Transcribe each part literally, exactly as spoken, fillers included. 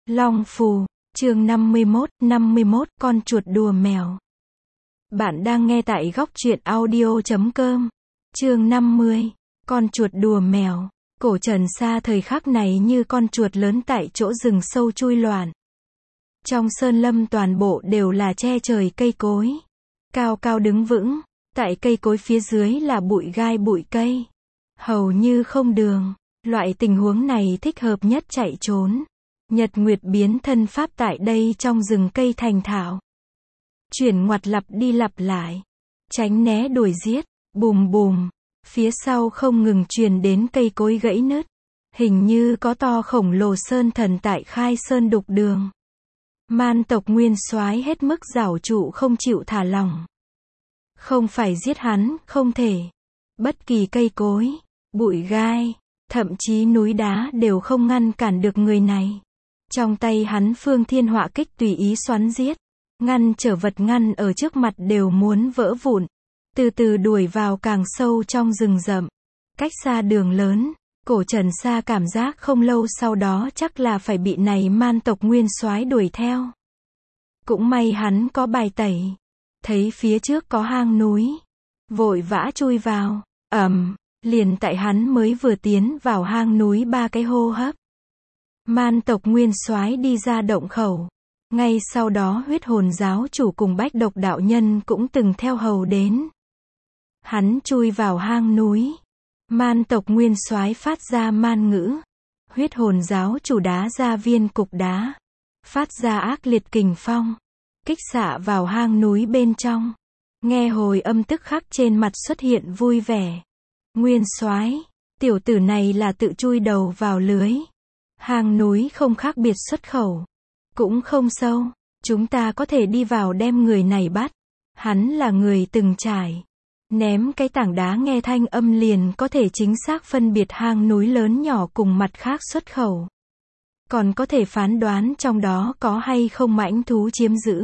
Long Phù, chương năm mươi mốt, năm mươi mốt, con chuột đùa mèo. Bạn đang nghe tại góc truyện audio chấm com. Chương năm mươi, con chuột đùa mèo. Cổ Trần Sa thời khắc này như con chuột lớn tại chỗ rừng sâu chui loạn. Trong sơn lâm toàn bộ đều là che trời cây cối. Cao cao đứng vững, tại cây cối phía dưới là bụi gai bụi cây. Hầu như không đường, loại tình huống này thích hợp nhất chạy trốn. Nhật Nguyệt biến thân pháp tại đây trong rừng cây thành thạo. Chuyển ngoặt lặp đi lặp lại. Tránh né đuổi giết, bùm bùm. Phía sau không ngừng truyền đến cây cối gãy nứt. Hình như có to khổng lồ sơn thần tại khai sơn đục đường. Man tộc Nguyên Soái hết mức giảo trụ không chịu thả lỏng. Không phải giết hắn, không thể. Bất kỳ cây cối, bụi gai, thậm chí núi đá đều không ngăn cản được người này. Trong tay hắn phương thiên họa kích tùy ý xoắn giết. Ngăn trở vật ngăn ở trước mặt đều muốn vỡ vụn. Từ từ đuổi vào càng sâu trong rừng rậm. Cách xa đường lớn, Cổ Trần Sa cảm giác không lâu sau đó chắc là phải bị này man tộc Nguyên Soái đuổi theo. Cũng may hắn có bài tẩy. Thấy phía trước có hang núi. Vội vã chui vào. Ầm, liền tại hắn mới vừa tiến vào hang núi ba cái hô hấp. Man tộc Nguyên Soái đi ra động khẩu. Ngay sau đó huyết hồn giáo chủ cùng Bách Độc đạo nhân cũng từng theo hầu đến. Hắn chui vào hang núi. Man tộc Nguyên Soái phát ra man ngữ. Huyết hồn giáo chủ đá ra viên cục đá. Phát ra ác liệt kình phong. Kích xạ vào hang núi bên trong. Nghe hồi âm tức khắc trên mặt xuất hiện vui vẻ. Nguyên Soái, tiểu tử này là tự chui đầu vào lưới. Hang núi không khác biệt xuất khẩu. Cũng không sâu. Chúng ta có thể đi vào đem người này bắt. Hắn là người từng trải. Ném cái tảng đá nghe thanh âm liền có thể chính xác phân biệt hang núi lớn nhỏ cùng mặt khác xuất khẩu. Còn có thể phán đoán trong đó có hay không mãnh thú chiếm giữ.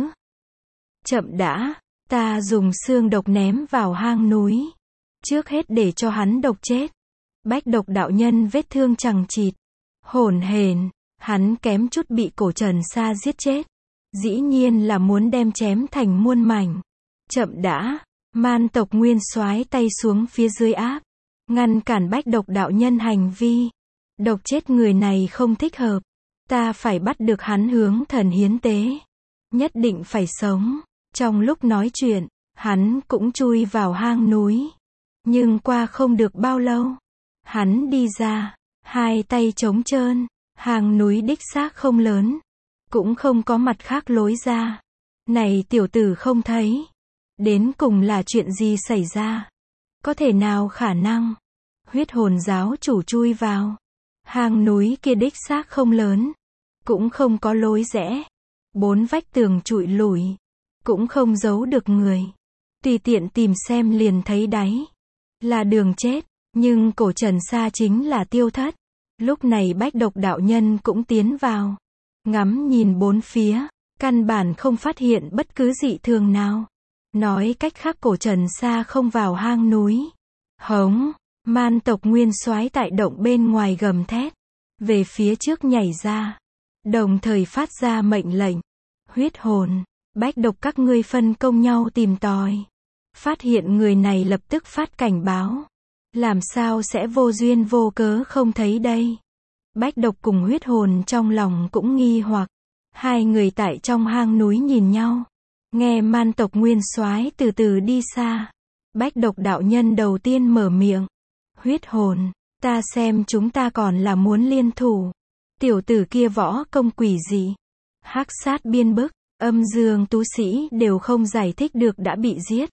Chậm đã, ta dùng xương độc ném vào hang núi. Trước hết để cho hắn độc chết. Bách Độc đạo nhân vết thương chằng chịt. Hổn hển, hắn kém chút bị Cổ Trần Sa giết chết. Dĩ nhiên là muốn đem chém thành muôn mảnh. Chậm đã, man tộc Nguyên Soái tay xuống phía dưới áp. Ngăn cản Bách Độc đạo nhân hành vi. Độc chết người này không thích hợp. Ta phải bắt được hắn hướng thần hiến tế. Nhất định phải sống. Trong lúc nói chuyện, hắn cũng chui vào hang núi. Nhưng qua không được bao lâu. Hắn đi ra. Hai tay trống trơn, hang núi đích xác không lớn, cũng không có mặt khác lối ra. Này tiểu tử không thấy, đến cùng là chuyện gì xảy ra? Có thể nào khả năng? Huyết hồn giáo chủ chui vào, hang núi kia đích xác không lớn, cũng không có lối rẽ, bốn vách tường trụi lủi, cũng không giấu được người. Tùy tiện tìm xem liền thấy đáy, là đường chết. Nhưng Cổ Trần Sa chính là tiêu thất. Lúc này Bách Độc đạo nhân cũng tiến vào. Ngắm nhìn bốn phía. Căn bản không phát hiện bất cứ dị thường nào. Nói cách khác Cổ Trần Sa không vào hang núi. Hống. Man tộc Nguyên Soái tại động bên ngoài gầm thét. Về phía trước nhảy ra. Đồng thời phát ra mệnh lệnh. Huyết hồn. Bách Độc các ngươi phân công nhau tìm tòi. Phát hiện người này lập tức phát cảnh báo. Làm sao sẽ vô duyên vô cớ không thấy đây? Bách Độc cùng huyết hồn trong lòng cũng nghi hoặc. Hai người tại trong hang núi nhìn nhau. Nghe man tộc Nguyên Soái từ từ đi xa. Bách Độc đạo nhân đầu tiên mở miệng. Huyết hồn, ta xem chúng ta còn là muốn liên thủ. Tiểu tử kia võ công quỷ dị. Hắc sát biên bức, âm dương tú sĩ đều không giải thích được đã bị giết.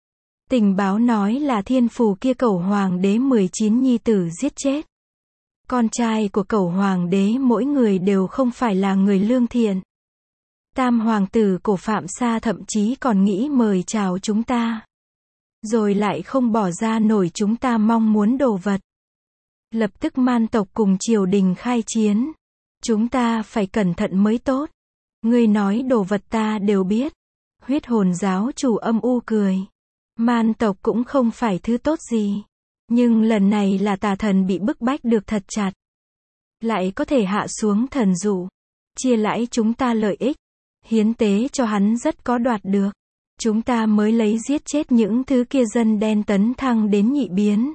Tình báo nói là thiên phù kia Cẩu Hoàng đế mười chín nhi tử giết chết. Con trai của Cẩu Hoàng đế mỗi người đều không phải là người lương thiện. Tam hoàng tử Cổ Phạm Sa thậm chí còn nghĩ mời chào chúng ta. Rồi lại không bỏ ra nổi chúng ta mong muốn đồ vật. Lập tức man tộc cùng triều đình khai chiến. Chúng ta phải cẩn thận mới tốt. Ngươi nói đồ vật ta đều biết. Huyết hồn giáo chủ âm u cười. Man tộc cũng không phải thứ tốt gì. Nhưng lần này là tà thần bị bức bách được thật chặt. Lại có thể hạ xuống thần dụ. chia lãi chúng ta lợi ích, hiến tế cho hắn rất có đoạt được. Chúng ta mới lấy giết chết những thứ kia dân đen tấn thăng đến nhị biến.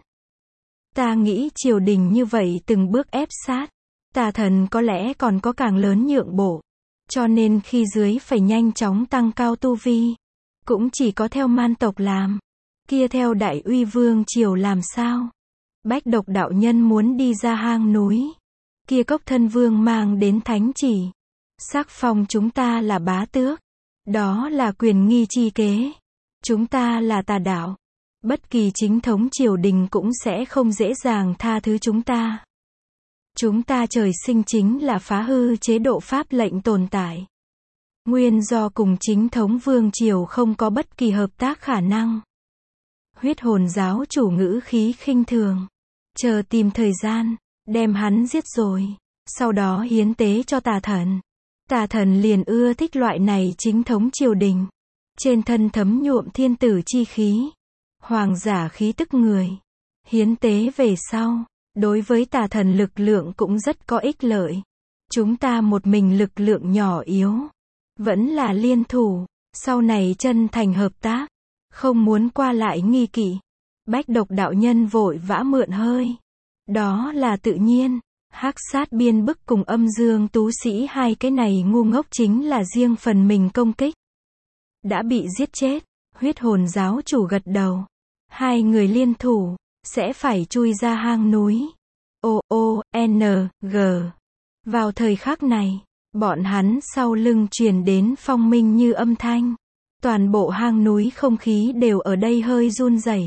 Ta nghĩ triều đình như vậy từng bước ép sát. Tà thần có lẽ còn có càng lớn nhượng bộ. Cho nên khi dưới phải nhanh chóng tăng cao tu vi. Cũng chỉ có theo man tộc làm. Kia theo đại uy vương triều làm sao? Bách Độc đạo nhân muốn đi ra hang núi. Kia cốc thân vương mang đến thánh chỉ. Sắc phong chúng ta là bá tước. Đó là quyền nghi chi kế. Chúng ta là tà đạo. Bất kỳ chính thống triều đình cũng sẽ không dễ dàng tha thứ chúng ta. Chúng ta trời sinh chính là phá hư chế độ pháp lệnh tồn tại. Nguyên do cùng chính thống vương triều không có bất kỳ hợp tác khả năng. Huyết hồn giáo chủ ngữ khí khinh thường. Chờ tìm thời gian, đem hắn giết rồi. Sau đó hiến tế cho tà thần. Tà thần liền ưa thích loại này chính thống triều đình. Trên thân thấm nhuộm thiên tử chi khí. Hoàng giả khí tức người. Hiến tế về sau. Đối với tà thần lực lượng cũng rất có ích lợi. Chúng ta một mình lực lượng nhỏ yếu. Vẫn là liên thủ. Sau này chân thành hợp tác. Không muốn qua lại nghi kỵ. Bách Độc đạo nhân vội vã mượn hơi. Đó là tự nhiên. Hắc sát biên bức cùng âm dương tú sĩ hai cái này ngu ngốc chính là riêng phần mình công kích. Đã bị giết chết. Huyết hồn giáo chủ gật đầu. Hai người liên thủ. Sẽ phải chui ra hang núi. O, O, N, G. Vào thời khắc này. Bọn hắn sau lưng truyền đến phong minh như âm thanh. Toàn bộ hang núi không khí đều ở đây hơi run rẩy.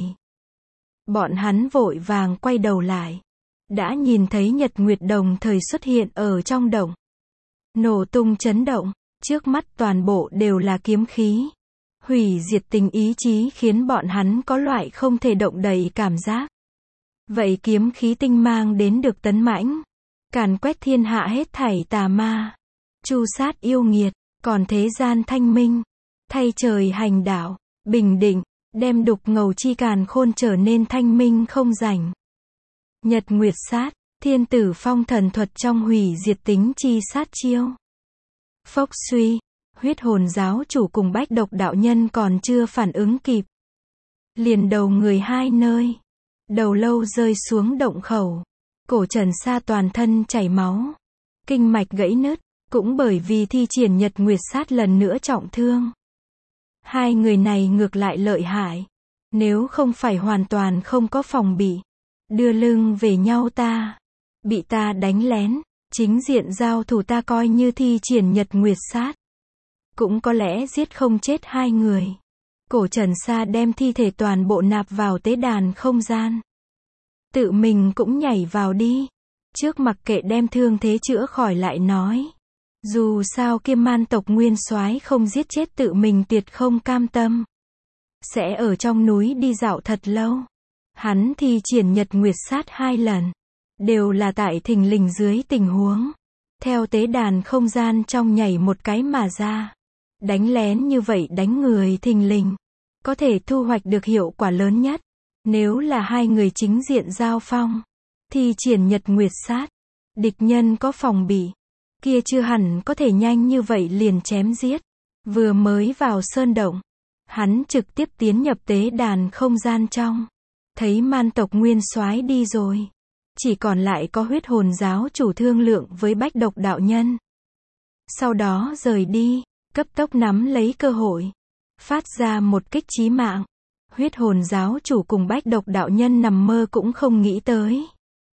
Bọn hắn vội vàng quay đầu lại. Đã nhìn thấy Nhật Nguyệt đồng thời xuất hiện ở trong động. Nổ tung chấn động. Trước mắt toàn bộ đều là kiếm khí. Hủy diệt tình ý chí khiến bọn hắn có loại không thể động đậy cảm giác. Vậy kiếm khí tinh mang đến được tấn mãnh. Càn quét thiên hạ hết thảy tà ma. Tru sát yêu nghiệt. Còn thế gian thanh minh. Thay trời hành đạo. Bình định. Đem đục ngầu chi càn khôn trở nên thanh minh không rảnh. Nhật Nguyệt sát. Thiên tử phong thần thuật trong hủy diệt tính chi sát chiêu. Phốc suy. Huyết hồn giáo chủ cùng Bách Độc đạo nhân còn chưa phản ứng kịp. Liền đầu người hai nơi. Đầu lâu rơi xuống động khẩu. Cổ Trần Sa toàn thân chảy máu. Kinh mạch gãy nứt. Cũng bởi vì thi triển Nhật Nguyệt sát lần nữa trọng thương. Hai người này ngược lại lợi hại. Nếu không phải hoàn toàn không có phòng bị. Đưa lưng về nhau ta. Bị ta đánh lén. Chính diện giao thủ ta coi như thi triển Nhật Nguyệt sát. Cũng có lẽ giết không chết hai người. Cổ Trần Sa đem thi thể toàn bộ nạp vào tế đàn không gian. Tự mình cũng nhảy vào đi. Trước mặc kệ đem thương thế chữa khỏi lại nói. Dù sao kia man tộc nguyên soái không giết chết tự mình tuyệt không cam tâm. Sẽ ở trong núi đi dạo thật lâu. Hắn thi triển Nhật Nguyệt sát hai lần. Đều là tại thình lình dưới tình huống. Theo tế đàn không gian trong nhảy một cái mà ra. Đánh lén như vậy đánh người thình lình. Có thể thu hoạch được hiệu quả lớn nhất. Nếu là hai người chính diện giao phong. Thi triển Nhật Nguyệt sát. Địch nhân có phòng bị. Kia chưa hẳn có thể nhanh như vậy liền chém giết. Vừa mới vào sơn động. Hắn trực tiếp tiến nhập tế đàn không gian trong. Thấy man tộc nguyên soái đi rồi. Chỉ còn lại có huyết hồn giáo chủ thương lượng với Bách Độc đạo nhân. Sau đó rời đi. Cấp tốc nắm lấy cơ hội. Phát ra một kích chí mạng. Huyết hồn giáo chủ cùng Bách Độc đạo nhân nằm mơ cũng không nghĩ tới.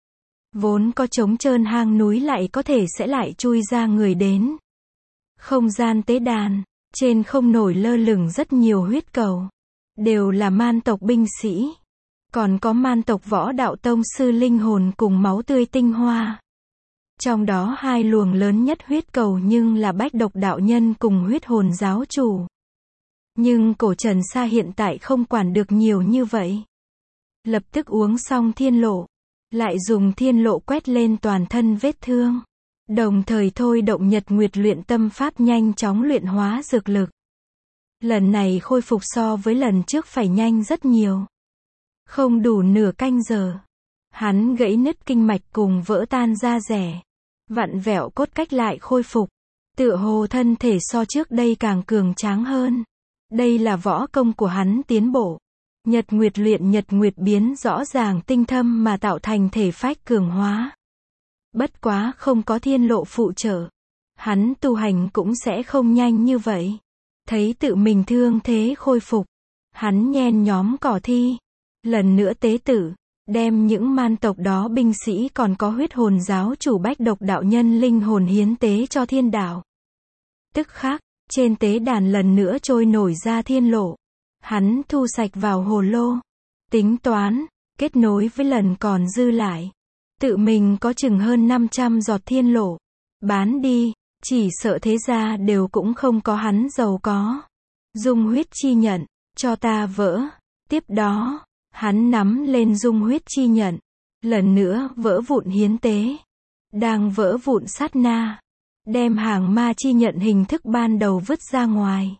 Vốn có trống trơn hang núi lại có thể sẽ lại chui ra người đến. Không gian tế đàn. Trên không nổi lơ lửng rất nhiều huyết cầu. Đều là man tộc binh sĩ. Còn có man tộc võ đạo tông sư linh hồn cùng máu tươi tinh hoa. Trong đó hai luồng lớn nhất huyết cầu nhưng là Bách Độc đạo nhân cùng huyết hồn giáo chủ. Nhưng Cổ Trần Sa hiện tại không quản được nhiều như vậy. Lập tức uống xong thiên lộ. Lại dùng thiên lộ quét lên toàn thân vết thương. Đồng thời thôi động Nhật Nguyệt luyện tâm pháp nhanh chóng luyện hóa dược lực. Lần này khôi phục so với lần trước phải nhanh rất nhiều. Không đủ nửa canh giờ. Hắn gãy nứt kinh mạch cùng vỡ tan da rẻ. Vặn vẹo cốt cách lại khôi phục. tựa hồ thân thể so trước đây càng cường tráng hơn. Đây là võ công của hắn tiến bộ. Nhật nguyệt luyện nhật nguyệt biến rõ ràng tinh thâm mà tạo thành thể phách cường hóa. Bất quá không có thiên lộ phụ trợ, hắn tu hành cũng sẽ không nhanh như vậy. Thấy tự mình thương thế khôi phục, hắn nhen nhóm cỏ thi, lần nữa tế tử, đem những man tộc đó binh sĩ còn có huyết hồn giáo chủ Bách Độc đạo nhân linh hồn hiến tế cho thiên đạo. Tức khắc, trên tế đàn lần nữa trôi nổi ra thiên lộ. Hắn thu sạch vào hồ lô, tính toán, kết nối với lần còn dư lại. Tự mình có chừng hơn năm trăm giọt thiên lộ. Bán đi, chỉ sợ thế gia đều cũng không có hắn giàu có. Dung huyết chi nhận, cho ta vỡ. Tiếp đó, hắn nắm lên dung huyết chi nhận. Lần nữa vỡ vụn hiến tế. Đang vỡ vụn sát na. Đem hàng ma chi nhận hình thức ban đầu vứt ra ngoài.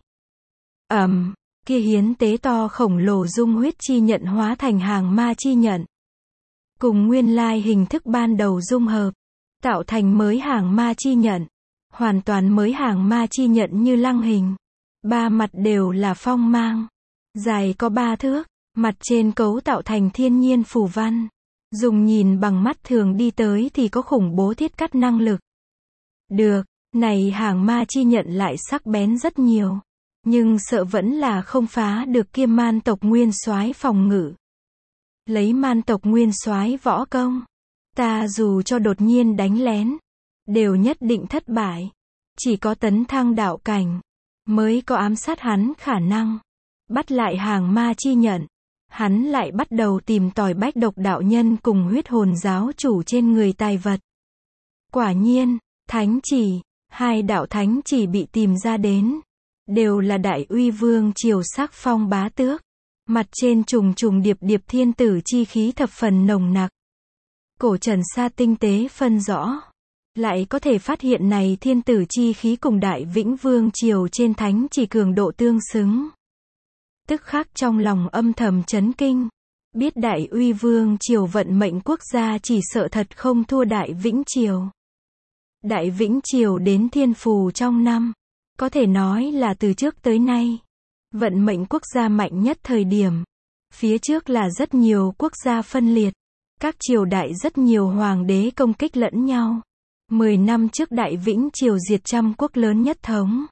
Ầm, kia hiến tế to khổng lồ dung huyết chi nhận hóa thành hàng ma chi nhận. Cùng nguyên lai hình thức ban đầu dung hợp, tạo thành mới hàng ma chi nhận. Hoàn toàn mới hàng ma chi nhận như lăng hình. Ba mặt đều là phong mang. Dài có ba thước, mặt trên cấu tạo thành thiên nhiên phù văn. Dùng nhìn bằng mắt thường đi tới thì có khủng bố thiết cắt năng lực. Được, này hàng ma chi nhận lại sắc bén rất nhiều. Nhưng sợ vẫn là không phá được kia man tộc nguyên soái phòng ngự. Lấy man tộc nguyên soái võ công, ta dù cho đột nhiên đánh lén, đều nhất định thất bại. Chỉ có tấn thăng đạo cảnh, mới có ám sát hắn khả năng. Bắt lại hàng ma chi nhận, hắn lại bắt đầu tìm tòi Bách Độc đạo nhân cùng huyết hồn giáo chủ trên người tài vật. Quả nhiên, thánh chỉ, hai đạo thánh chỉ bị tìm ra đến. Đều là đại uy vương triều sắc phong bá tước. Mặt trên trùng trùng điệp điệp thiên tử chi khí thập phần nồng nặc. Cổ Trần Sa tinh tế phân rõ. Lại có thể phát hiện này thiên tử chi khí cùng đại vĩnh vương triều trên thánh chỉ cường độ tương xứng. Tức khắc trong lòng âm thầm chấn kinh. Biết đại uy vương triều vận mệnh quốc gia chỉ sợ thật không thua đại vĩnh triều. Đại vĩnh triều đến thiên phù trong năm. Có thể nói là từ trước tới nay. Vận mệnh quốc gia mạnh nhất thời điểm. Phía trước là rất nhiều quốc gia phân liệt. Các triều đại rất nhiều hoàng đế công kích lẫn nhau. Mười năm trước đại vĩnh triều diệt trăm quốc lớn nhất thống.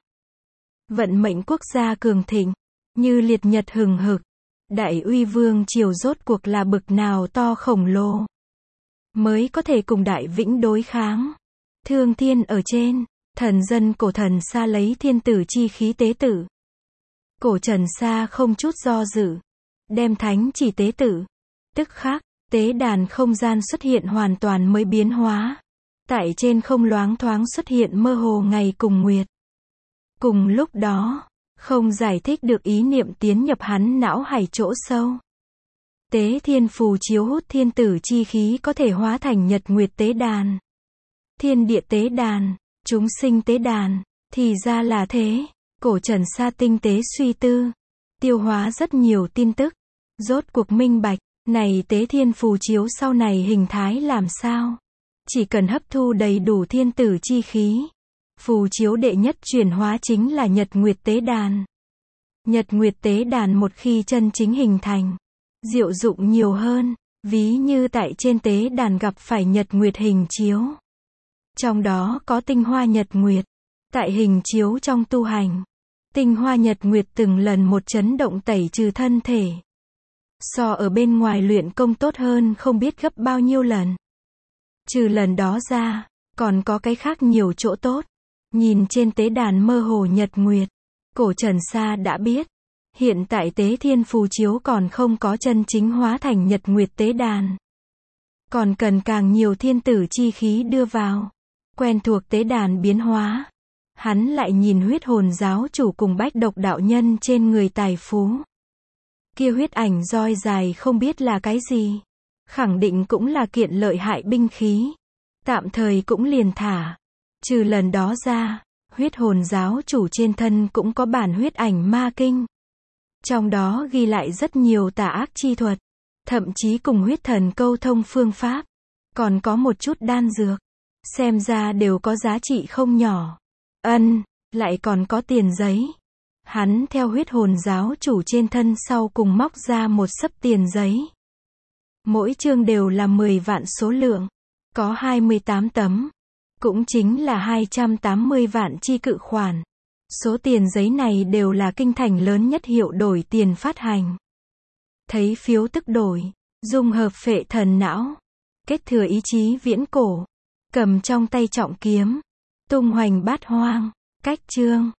Vận mệnh quốc gia cường thịnh. Như liệt nhật hừng hực. Đại uy vương triều rốt cuộc là bực nào to khổng lồ. Mới có thể cùng đại vĩnh đối kháng. Thương thiên ở trên. Thần dân cổ Thần Sa lấy thiên tử chi khí tế tử. Cổ Trần Sa không chút do dự. Đem thánh chỉ tế tử. Tức khắc, tế đàn không gian xuất hiện hoàn toàn mới biến hóa. Tại trên không loáng thoáng xuất hiện mơ hồ ngày cùng nguyệt. Cùng lúc đó, không giải thích được ý niệm tiến nhập hắn não hải chỗ sâu. Tế thiên phù chiếu hút thiên tử chi khí có thể hóa thành nhật nguyệt tế đàn. Thiên địa tế đàn, chúng sinh tế đàn, thì ra là thế. Cổ Trần Sa tinh tế suy tư, tiêu hóa rất nhiều tin tức, rốt cuộc minh bạch, này tế thiên phù chiếu sau này hình thái làm sao? Chỉ cần hấp thu đầy đủ thiên tử chi khí. Phù chiếu đệ nhất chuyển hóa chính là Nhật Nguyệt tế đàn. Nhật Nguyệt tế đàn một khi chân chính hình thành, diệu dụng nhiều hơn, ví như tại trên tế đàn gặp phải Nhật Nguyệt hình chiếu. Trong đó có tinh hoa Nhật Nguyệt, tại hình chiếu trong tu hành. Tinh hoa Nhật Nguyệt từng lần một chấn động tẩy trừ thân thể. So ở bên ngoài luyện công tốt hơn không biết gấp bao nhiêu lần. Trừ lần đó ra, còn có cái khác nhiều chỗ tốt. Nhìn trên tế đàn mơ hồ Nhật Nguyệt, Cổ Trần Sa đã biết. Hiện tại tế thiên phù chiếu còn không có chân chính hóa thành Nhật Nguyệt tế đàn. Còn cần càng nhiều thiên tử chi khí đưa vào. Quen thuộc tế đàn biến hóa. Hắn lại nhìn huyết hồn giáo chủ cùng Bách Độc đạo nhân trên người tài phú. Kia huyết ảnh roi dài không biết là cái gì. Khẳng định cũng là kiện lợi hại binh khí. Tạm thời cũng liền thả. Trừ lần đó ra, huyết hồn giáo chủ trên thân cũng có bản huyết ảnh ma kinh. Trong đó ghi lại rất nhiều tà ác chi thuật. Thậm chí cùng huyết thần câu thông phương pháp. Còn có một chút đan dược. Xem ra đều có giá trị không nhỏ. Ân, lại còn có tiền giấy. Hắn theo huyết hồn giáo chủ trên thân sau cùng móc ra một xấp tiền giấy. Mỗi chương đều là mười vạn số lượng. Có hai mươi tám tấm. Cũng chính là hai trăm tám mươi vạn chi cự khoản. Số tiền giấy này đều là kinh thành lớn nhất hiệu đổi tiền phát hành. Thấy phiếu tức đổi, dung hợp phệ thần não, kết thừa ý chí viễn cổ, cầm trong tay trọng kiếm, tung hoành bát hoang, cách chương.